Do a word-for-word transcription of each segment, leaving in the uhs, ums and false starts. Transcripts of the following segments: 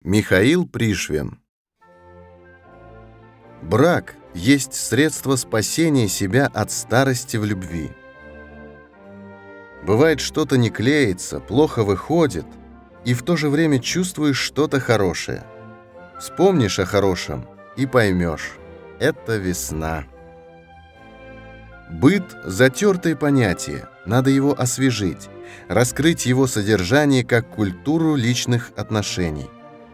Михаил Пришвин. Брак есть средство спасения себя от старости в любви. Бывает, что-то не клеится, плохо выходит, и в то же время чувствуешь что-то хорошее. Вспомнишь о хорошем и поймешь – это весна. Быт – затертое понятие, надо его освежить, раскрыть его содержание как культуру личных отношений.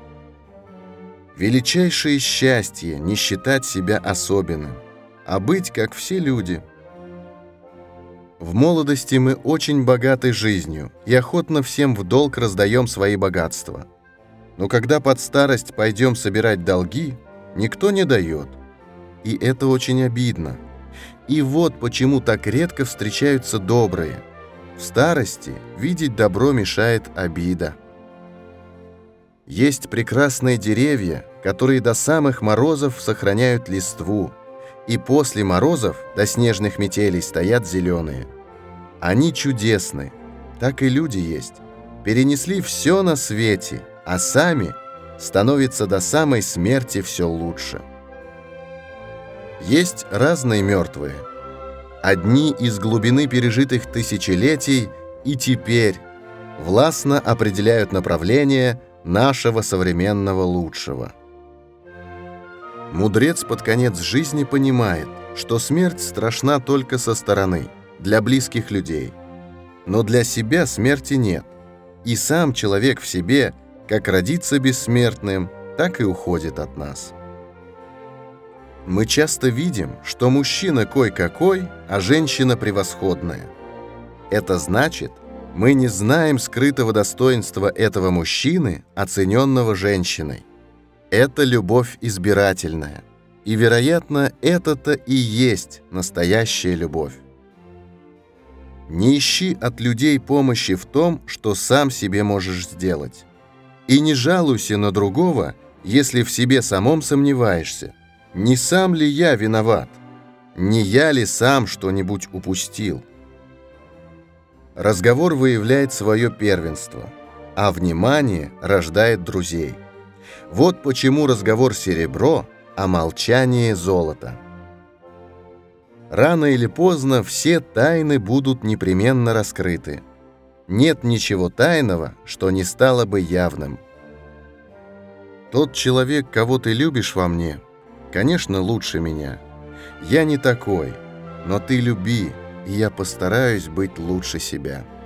Величайшее счастье – не считать себя особенным, а быть, как все люди. В молодости мы очень богаты жизнью и охотно всем в долг раздаем свои богатства. Но когда под старость пойдем собирать долги, никто не дает. И это очень обидно. И вот почему так редко встречаются добрые. В старости видеть добро мешает обида. Есть прекрасные деревья, которые до самых морозов сохраняют листву, и после морозов до снежных метелей стоят зеленые. Они чудесны, так и люди есть. Перенесли все на свете, а сами становятся до самой смерти все лучше. Есть разные мертвые. Одни из глубины пережитых тысячелетий и теперь властно определяют направление нашего современного лучшего. Мудрец под конец жизни понимает, что смерть страшна только со стороны, для близких людей. Но для себя смерти нет. И сам человек в себе, как родится бессмертным, так и уходит от нас. Мы часто видим, что мужчина кой-какой, а женщина превосходная. Это значит, мы не знаем скрытого достоинства этого мужчины, оцененного женщиной. Это любовь избирательная. И, вероятно, это-то и есть настоящая любовь. Не ищи от людей помощи в том, что сам себе можешь сделать. И не жалуйся на другого, если в себе самом сомневаешься. Не сам ли я виноват? Не я ли сам что-нибудь упустил? Разговор выявляет свое первенство, а внимание рождает друзей. Вот почему разговор серебро, а молчание золото. Рано или поздно все тайны будут непременно раскрыты. Нет ничего тайного, что не стало бы явным. Тот человек, кого ты любишь во мне, конечно, лучше меня. Я не такой, но ты люби, и я постараюсь быть лучше себя.